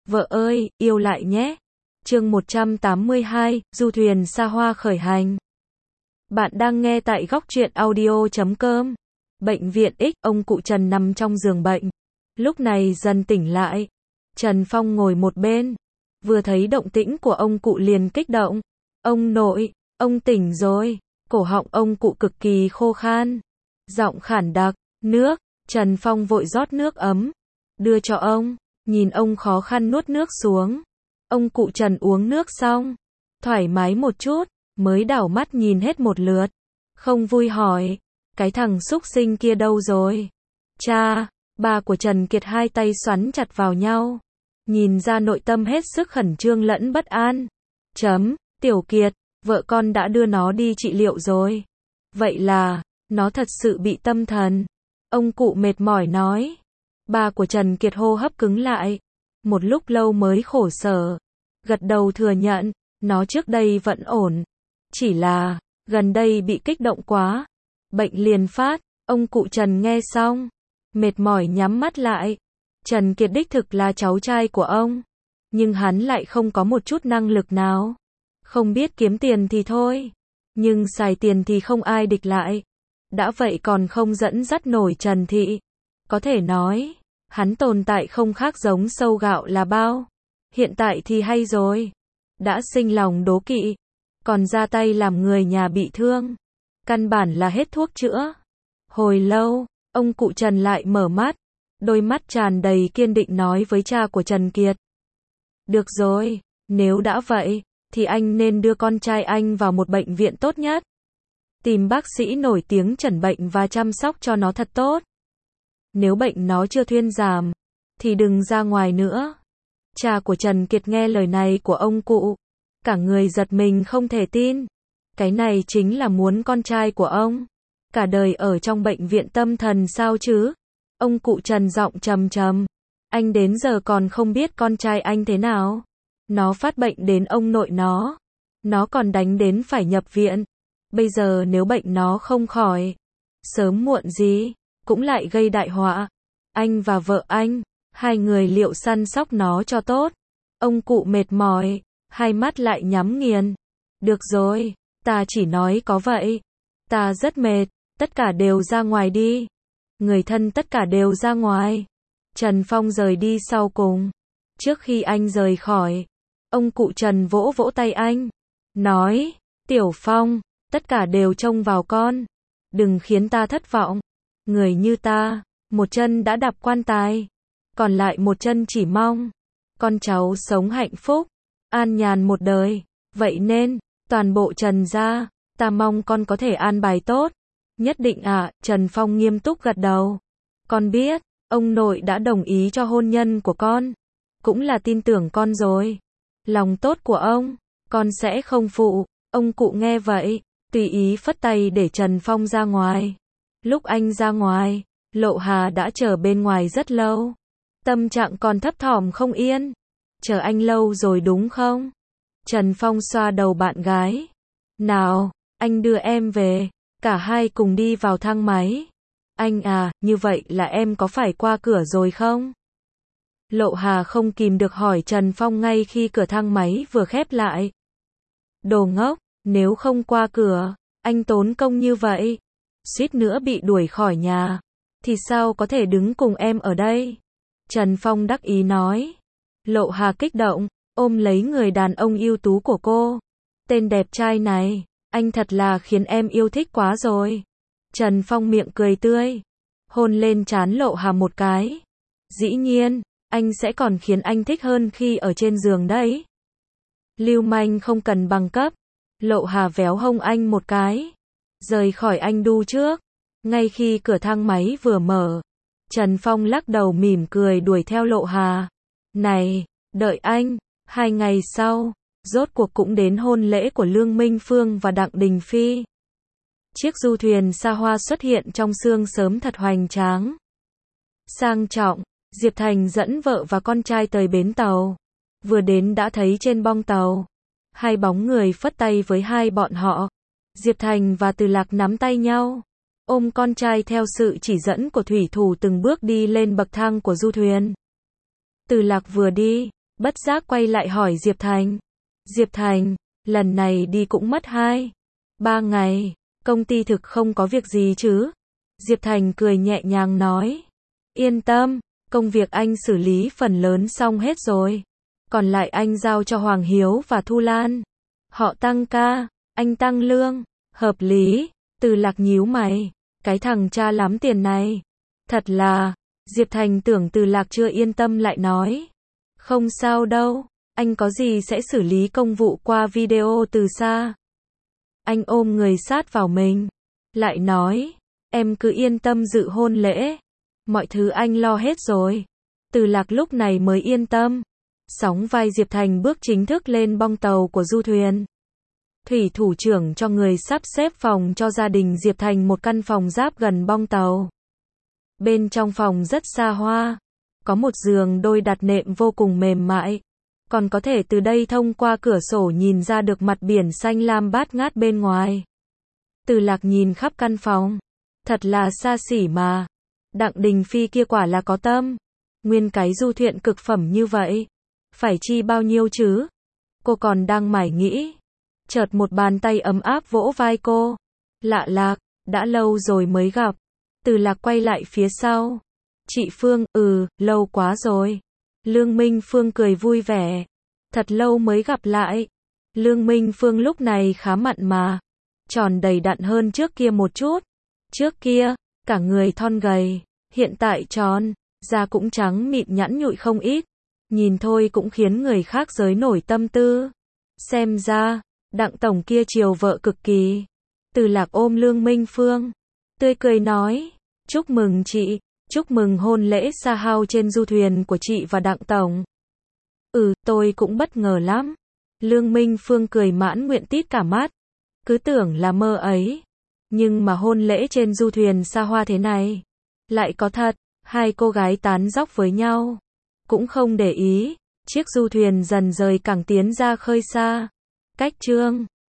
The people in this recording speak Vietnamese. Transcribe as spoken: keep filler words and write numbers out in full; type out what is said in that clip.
Vợ ơi, yêu lại nhé. Chương một trăm tám mươi hai, du thuyền xa hoa khởi hành. Bạn đang nghe tại góc truyện audio chấm com. Bệnh viện X, ông cụ Trần nằm trong giường bệnh. Lúc này dần tỉnh lại. Trần Phong ngồi một bên. Vừa thấy động tĩnh của ông cụ liền kích động. Ông nội, ông tỉnh rồi. Cổ họng ông cụ cực kỳ khô khan. Giọng khản đặc, nước. Trần Phong vội rót nước ấm. Đưa cho ông. Nhìn ông khó khăn nuốt nước xuống. Ông cụ Trần uống nước xong. Thoải mái một chút. Mới đảo mắt nhìn hết một lượt. Không vui hỏi. Cái thằng súc sinh kia đâu rồi? Cha, bà của Trần Kiệt hai tay xoắn chặt vào nhau. Nhìn ra nội tâm hết sức khẩn trương lẫn bất an. Chấm, Tiểu Kiệt, vợ con đã đưa nó đi trị liệu rồi. Vậy là, nó thật sự bị tâm thần. Ông cụ mệt mỏi nói. Bà của Trần Kiệt hô hấp cứng lại. Một lúc lâu mới khổ sở. Gật đầu thừa nhận, nó trước đây vẫn ổn. Chỉ là, gần đây bị kích động quá. Bệnh liền phát, ông cụ Trần nghe xong. Mệt mỏi nhắm mắt lại. Trần Kiệt đích thực là cháu trai của ông. Nhưng hắn lại không có một chút năng lực nào. Không biết kiếm tiền thì thôi. Nhưng xài tiền thì không ai địch lại. Đã vậy còn không dẫn dắt nổi Trần Thị. Có thể nói, hắn tồn tại không khác giống sâu gạo là bao. Hiện tại thì hay rồi. Đã sinh lòng đố kỵ. Còn ra tay làm người nhà bị thương. Căn bản là hết thuốc chữa. Hồi lâu, ông cụ Trần lại mở mắt. Đôi mắt tràn đầy kiên định nói với cha của Trần Kiệt. Được rồi, nếu đã vậy, thì anh nên đưa con trai anh vào một bệnh viện tốt nhất. Tìm bác sĩ nổi tiếng chẩn bệnh và chăm sóc cho nó thật tốt. Nếu bệnh nó chưa thuyên giảm, thì đừng ra ngoài nữa. Cha của Trần Kiệt nghe lời này của ông cụ. Cả người giật mình không thể tin. Cái này chính là muốn con trai của ông. Cả đời ở trong bệnh viện tâm thần sao chứ? Ông cụ Trần giọng trầm trầm. Anh đến giờ còn không biết con trai anh thế nào. Nó phát bệnh đến ông nội nó. Nó còn đánh đến phải nhập viện. Bây giờ nếu bệnh nó không khỏi, sớm muộn gì, cũng lại gây đại họa. Anh và vợ anh, hai người liệu săn sóc nó cho tốt. Ông cụ mệt mỏi, hai mắt lại nhắm nghiền. Được rồi, ta chỉ nói có vậy. Ta rất mệt, tất cả đều ra ngoài đi. Người thân tất cả đều ra ngoài. Trần Phong rời đi sau cùng. Trước khi anh rời khỏi, ông cụ Trần vỗ vỗ tay anh. Nói, Tiểu Phong, tất cả đều trông vào con. Đừng khiến ta thất vọng. Người như ta, một chân đã đạp quan tài. Còn lại một chân chỉ mong con cháu sống hạnh phúc, an nhàn một đời. Vậy nên, toàn bộ Trần gia, ta mong con có thể an bài tốt. Nhất định ạ, à, Trần Phong nghiêm túc gật đầu. Con biết, ông nội đã đồng ý cho hôn nhân của con. Cũng là tin tưởng con rồi. Lòng tốt của ông, con sẽ không phụ. Ông cụ nghe vậy, tùy ý phất tay để Trần Phong ra ngoài. Lúc anh ra ngoài, Lộ Hà đã chờ bên ngoài rất lâu. Tâm trạng còn thấp thỏm không yên. Chờ anh lâu rồi đúng không? Trần Phong xoa đầu bạn gái. Nào, anh đưa em về. Cả hai cùng đi vào thang máy. Anh à, như vậy là em có phải qua cửa rồi không? Lộ Hà không kìm được hỏi Trần Phong ngay khi cửa thang máy vừa khép lại. Đồ ngốc, nếu không qua cửa, anh tốn công như vậy, suýt nữa bị đuổi khỏi nhà, thì sao có thể đứng cùng em ở đây? Trần Phong đắc ý nói. Lộ Hà kích động, ôm lấy người đàn ông ưu tú của cô. Tên đẹp trai này, anh thật là khiến em yêu thích quá rồi. Trần Phong miệng cười tươi, hôn lên trán Lộ Hà một cái. Dĩ nhiên, anh sẽ còn khiến anh thích hơn khi ở trên giường đấy. Lưu manh không cần bằng cấp. Lộ Hà véo hông anh một cái. Rời khỏi anh đu trước. Ngay khi cửa thang máy vừa mở, Trần Phong lắc đầu mỉm cười đuổi theo Lộ Hà. Này, đợi anh. Hai ngày sau, rốt cuộc cũng đến hôn lễ của Lương Minh Phương và Đặng Đình Phi. Chiếc du thuyền xa hoa xuất hiện trong sương sớm thật hoành tráng. Sang trọng, Diệp Thành dẫn vợ và con trai tới bến tàu. Vừa đến đã thấy trên bong tàu, hai bóng người phất tay với hai bọn họ. Diệp Thành và Từ Lạc nắm tay nhau, ôm con trai theo sự chỉ dẫn của thủy thủ từng bước đi lên bậc thang của du thuyền. Từ Lạc vừa đi, bất giác quay lại hỏi Diệp Thành. Diệp Thành, lần này đi cũng mất hai, ba ngày, công ty thực không có việc gì chứ? Diệp Thành cười nhẹ nhàng nói. Yên tâm, công việc anh xử lý phần lớn xong hết rồi. Còn lại anh giao cho Hoàng Hiếu và Thu Lan. Họ tăng ca, anh tăng lương, hợp lý. Từ Lạc nhíu mày, cái thằng cha lắm tiền này. Thật là, Diệp Thành tưởng Từ Lạc chưa yên tâm lại nói. Không sao đâu, anh có gì sẽ xử lý công vụ qua video từ xa. Anh ôm người sát vào mình, lại nói, em cứ yên tâm dự hôn lễ. Mọi thứ anh lo hết rồi. Từ Lạc lúc này mới yên tâm. Sóng vai Diệp Thành bước chính thức lên bong tàu của du thuyền. Thủy thủ trưởng cho người sắp xếp phòng cho gia đình Diệp Thành một căn phòng giáp gần bong tàu. Bên trong phòng rất xa hoa. Có một giường đôi đặt nệm vô cùng mềm mại. Còn có thể từ đây thông qua cửa sổ nhìn ra được mặt biển xanh lam bát ngát bên ngoài. Từ Lạc nhìn khắp căn phòng. Thật là xa xỉ mà. Đặng Đình Phi kia quả là có tâm. Nguyên cái du thuyền cực phẩm như vậy. Phải chi bao nhiêu chứ? Cô còn đang mải nghĩ. Chợt một bàn tay ấm áp vỗ vai cô. Lạ Lạc, đã lâu rồi mới gặp. Từ Lạc quay lại phía sau. Chị Phương, ừ, lâu quá rồi. Lương Minh Phương cười vui vẻ. Thật lâu mới gặp lại. Lương Minh Phương lúc này khá mặn mà. Tròn đầy đặn hơn trước kia một chút. Trước kia, cả người thon gầy. Hiện tại tròn, da cũng trắng mịn nhẵn nhụi không ít. Nhìn thôi cũng khiến người khác giới nổi tâm tư. Xem ra, Đặng tổng kia chiều vợ cực kỳ. Từ Lạc ôm Lương Minh Phương, tươi cười nói, chúc mừng chị, chúc mừng hôn lễ xa hao trên du thuyền của chị và Đặng tổng. Ừ, tôi cũng bất ngờ lắm. Lương Minh Phương cười mãn nguyện tít cả mắt. Cứ tưởng là mơ ấy. Nhưng mà hôn lễ trên du thuyền xa hoa thế này, lại có thật. Hai cô gái tán dóc với nhau. Cũng không để ý. Chiếc du thuyền dần rời cảng tiến ra khơi xa. Cách chương